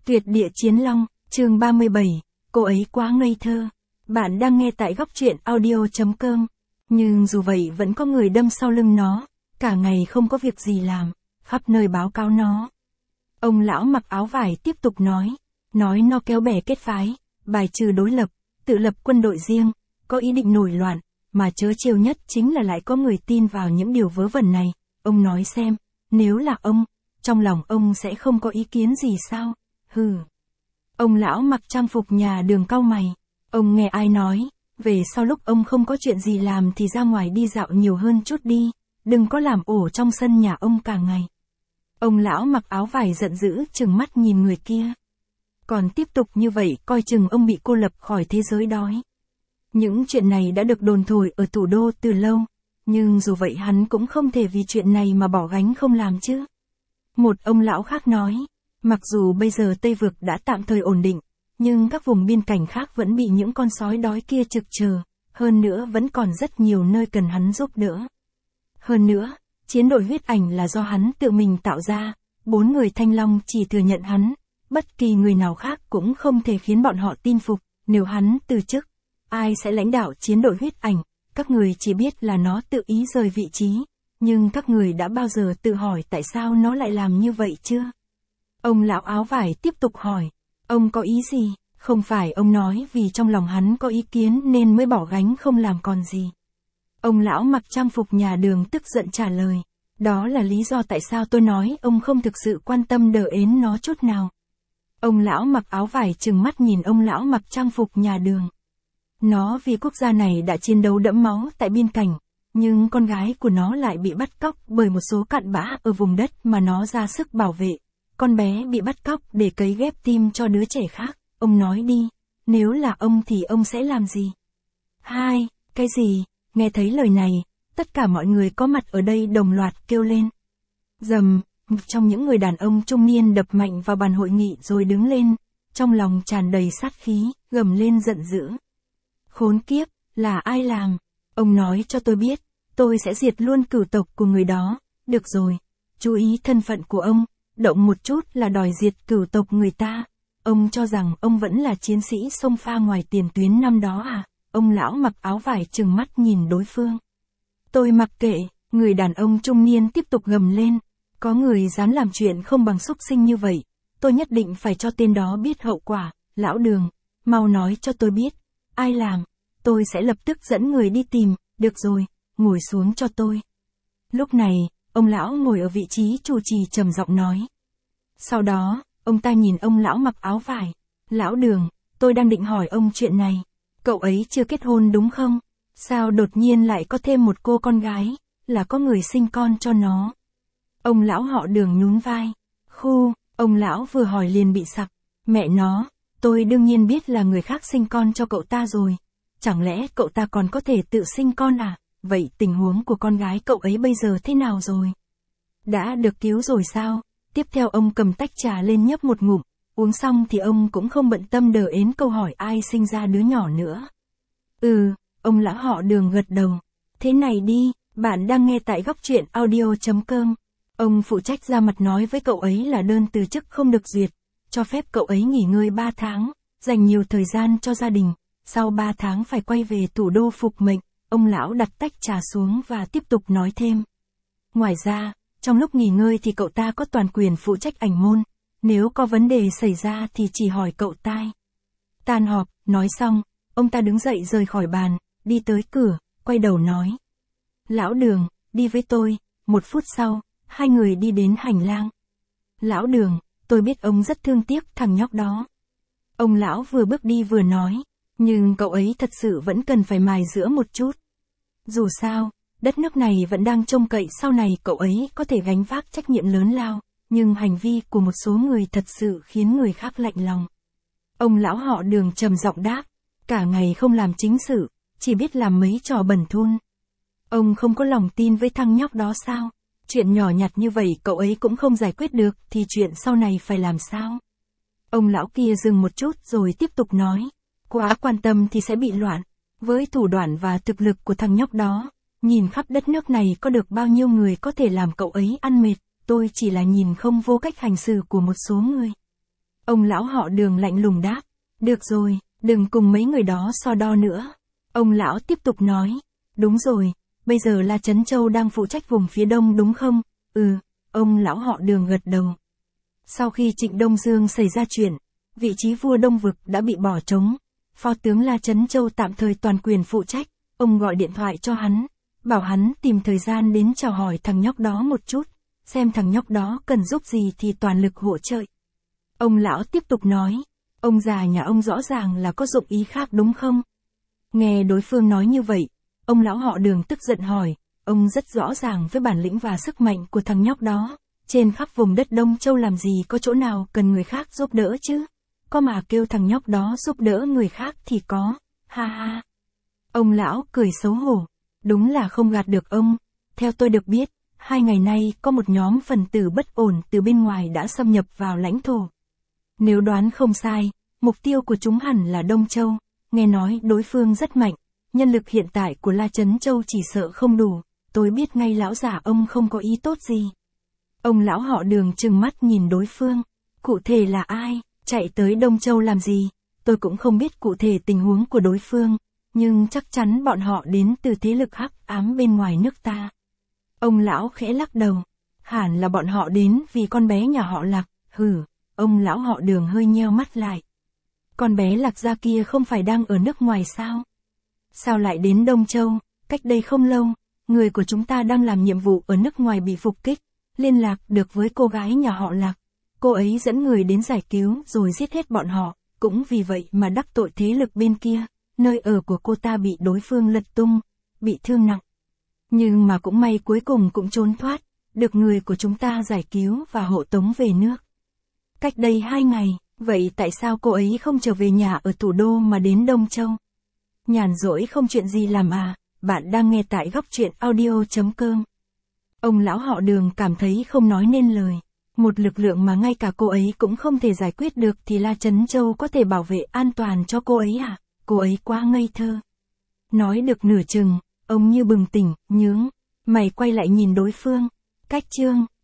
Tuyệt địa chiến long, chương 37, cô ấy quá ngây thơ. Bạn đang nghe tại góc truyện audio.com. Nhưng dù vậy vẫn có người đâm sau lưng nó, cả ngày không có việc gì làm, khắp nơi báo cáo nó. Ông lão mặc áo vải tiếp tục nói nó kéo bè kết phái, bài trừ đối lập, tự lập quân đội riêng, có ý định nổi loạn, mà trớ trêu nhất chính là lại có người tin vào những điều vớ vẩn này. Ông nói xem, nếu là ông, trong lòng ông sẽ không có ý kiến gì sao? Hừ. Ông lão mặc trang phục nhà đường cau mày. Ông nghe ai nói, về sau lúc ông không có chuyện gì làm thì ra ngoài đi dạo nhiều hơn chút đi, đừng có làm ổ trong sân nhà ông cả ngày. Ông lão mặc áo vải giận dữ trừng mắt nhìn người kia. Còn tiếp tục như vậy coi chừng ông bị cô lập khỏi thế giới đói. Những chuyện này đã được đồn thổi ở thủ đô từ lâu, nhưng dù vậy hắn cũng không thể vì chuyện này mà bỏ gánh không làm chứ. Một ông lão khác nói, mặc dù bây giờ Tây Vực đã tạm thời ổn định, nhưng các vùng biên cảnh khác vẫn bị những con sói đói kia trực chờ, hơn nữa vẫn còn rất nhiều nơi cần hắn giúp đỡ. Hơn nữa, chiến đội huyết ảnh là do hắn tự mình tạo ra, 4 người Thanh Long chỉ thừa nhận hắn, bất kỳ người nào khác cũng không thể khiến bọn họ tin phục, nếu hắn từ chức, ai sẽ lãnh đạo chiến đội huyết ảnh, các người chỉ biết là nó tự ý rời vị trí, nhưng các người đã bao giờ tự hỏi tại sao nó lại làm như vậy chưa? Ông lão áo vải tiếp tục hỏi, ông có ý gì? Không phải ông nói vì trong lòng hắn có ý kiến nên mới bỏ gánh không làm còn gì. Ông lão mặc trang phục nhà đường tức giận trả lời, đó là lý do tại sao tôi nói ông không thực sự quan tâm đờ ến nó chút nào. Ông lão mặc áo vải trừng mắt nhìn ông lão mặc trang phục nhà đường. Nó vì quốc gia này đã chiến đấu đẫm máu tại biên cảnh, nhưng con gái của nó lại bị bắt cóc bởi một số cặn bã ở vùng đất mà nó ra sức bảo vệ. Con bé bị bắt cóc để cấy ghép tim cho đứa trẻ khác. Ông nói đi, nếu là ông thì ông sẽ làm gì? Hai, cái gì? Nghe thấy lời này, tất cả mọi người có mặt ở đây đồng loạt kêu lên. Rầm, một trong những người đàn ông trung niên đập mạnh vào bàn hội nghị rồi đứng lên, trong lòng tràn đầy sát khí, gầm lên giận dữ. Khốn kiếp, là ai làm? Ông nói cho tôi biết, tôi sẽ diệt luôn cửu tộc của người đó. Được rồi, chú ý thân phận của ông, động một chút là đòi diệt cửu tộc người ta. Ông cho rằng ông vẫn là chiến sĩ xông pha ngoài tiền tuyến năm đó à? Ông lão mặc áo vải trừng mắt nhìn đối phương. Tôi mặc kệ, người đàn ông trung niên tiếp tục gầm lên. Có người dám làm chuyện không bằng súc sinh như vậy, tôi nhất định phải cho tên đó biết hậu quả. Lão Đường, mau nói cho tôi biết, ai làm, tôi sẽ lập tức dẫn người đi tìm. Được rồi, ngồi xuống cho tôi. Lúc này, ông lão ngồi ở vị trí chủ trì trầm giọng nói. Sau đó, ông ta nhìn ông lão mặc áo vải. Lão Đường, tôi đang định hỏi ông chuyện này. Cậu ấy chưa kết hôn đúng không? Sao đột nhiên lại có thêm một cô con gái, là có người sinh con cho nó? Ông lão họ Đường nhún vai. Khu, ông lão vừa hỏi liền bị sặc. Mẹ nó, tôi đương nhiên biết là người khác sinh con cho cậu ta rồi. Chẳng lẽ cậu ta còn có thể tự sinh con à? Vậy tình huống của con gái cậu ấy bây giờ thế nào rồi? Đã được cứu rồi sao? Tiếp theo ông cầm tách trà lên nhấp một ngụm, uống xong thì ông cũng không bận tâm đờ ến câu hỏi ai sinh ra đứa nhỏ nữa. Ông lão họ Đường gật đầu. Thế này đi, bạn đang nghe tại góc truyện audio.com. Ông phụ trách ra mặt nói với cậu ấy là đơn từ chức không được duyệt, cho phép cậu ấy nghỉ ngơi 3 tháng, dành nhiều thời gian cho gia đình, sau 3 tháng phải quay về thủ đô phục mệnh. Ông lão đặt tách trà xuống và tiếp tục nói thêm. Ngoài ra, trong lúc nghỉ ngơi thì cậu ta có toàn quyền phụ trách ảnh môn, nếu có vấn đề xảy ra thì chỉ hỏi cậu tai. Tan họp, nói xong, ông ta đứng dậy rời khỏi bàn, đi tới cửa, quay đầu nói. Lão Đường, đi với tôi. 1 phút sau, hai người đi đến hành lang. Lão Đường, tôi biết ông rất thương tiếc thằng nhóc đó. Ông lão vừa bước đi vừa nói, nhưng cậu ấy thật sự vẫn cần phải mài giũa một chút. Dù sao, đất nước này vẫn đang trông cậy sau này cậu ấy có thể gánh vác trách nhiệm lớn lao, nhưng hành vi của một số người thật sự khiến người khác lạnh lòng. Ông lão họ Đường trầm giọng đáp, cả ngày không làm chính sự, chỉ biết làm mấy trò bẩn thun. Ông không có lòng tin với thằng nhóc đó sao? Chuyện nhỏ nhặt như vậy cậu ấy cũng không giải quyết được thì chuyện sau này phải làm sao? Ông lão kia dừng một chút rồi tiếp tục nói, quá quan tâm thì sẽ bị loạn. Với thủ đoạn và thực lực của thằng nhóc đó, nhìn khắp đất nước này có được bao nhiêu người có thể làm cậu ấy ăn mệt, tôi chỉ là nhìn không vô cách hành xử của một số người. Ông lão họ Đường lạnh lùng đáp. Được rồi, đừng cùng mấy người đó so đo nữa. Ông lão tiếp tục nói. Đúng rồi, bây giờ La Chấn Châu đang phụ trách vùng phía đông đúng không? Ừ, ông lão họ Đường gật đầu. Sau khi Trịnh Đông Dương xảy ra chuyện, vị trí vua Đông Vực đã bị bỏ trống. Phó tướng La Chấn Châu tạm thời toàn quyền phụ trách, ông gọi điện thoại cho hắn, bảo hắn tìm thời gian đến chào hỏi thằng nhóc đó một chút, xem thằng nhóc đó cần giúp gì thì toàn lực hỗ trợ. Ông lão tiếp tục nói, ông già nhà ông rõ ràng là có dụng ý khác đúng không? Nghe đối phương nói như vậy, ông lão họ Đường tức giận hỏi, ông rất rõ ràng với bản lĩnh và sức mạnh của thằng nhóc đó, trên khắp vùng đất Đông Châu làm gì có chỗ nào cần người khác giúp đỡ chứ? Có mà kêu thằng nhóc đó giúp đỡ người khác thì có, ha ha. Ông lão cười xấu hổ, đúng là không gạt được ông, theo tôi được biết, 2 ngày nay có một nhóm phần tử bất ổn từ bên ngoài đã xâm nhập vào lãnh thổ. Nếu đoán không sai, mục tiêu của chúng hẳn là Đông Châu, nghe nói đối phương rất mạnh, nhân lực hiện tại của La Chấn Châu chỉ sợ không đủ, tôi biết ngay lão già ông không có ý tốt gì. Ông lão họ Đường trừng mắt nhìn đối phương, cụ thể là ai, chạy tới Đông Châu làm gì, tôi cũng không biết cụ thể tình huống của đối phương, nhưng chắc chắn bọn họ đến từ thế lực hắc ám bên ngoài nước ta. Ông lão khẽ lắc đầu, hẳn là bọn họ đến vì con bé nhà họ Lạc, hừ, ông lão họ Đường hơi nheo mắt lại. Con bé Lạc gia kia không phải đang ở nước ngoài sao? Sao lại đến Đông Châu, cách đây không lâu, người của chúng ta đang làm nhiệm vụ ở nước ngoài bị phục kích, liên lạc được với cô gái nhà họ Lạc. Cô ấy dẫn người đến giải cứu rồi giết hết bọn họ, cũng vì vậy mà đắc tội thế lực bên kia, nơi ở của cô ta bị đối phương lật tung, bị thương nặng. Nhưng mà cũng may cuối cùng cũng trốn thoát, được người của chúng ta giải cứu và hộ tống về nước. Cách đây 2 ngày, vậy tại sao cô ấy không trở về nhà ở thủ đô mà đến Đông Châu? Nhàn rỗi không chuyện gì làm à, bạn đang nghe tại góc truyện audio.com. Ông lão họ Đường cảm thấy không nói nên lời. Một lực lượng mà ngay cả cô ấy cũng không thể giải quyết được thì La Chấn Châu có thể bảo vệ an toàn cho cô ấy à? Cô ấy quá ngây thơ. Nói được nửa chừng, ông như bừng tỉnh, nhướng. Mày quay lại nhìn đối phương. Cách chương.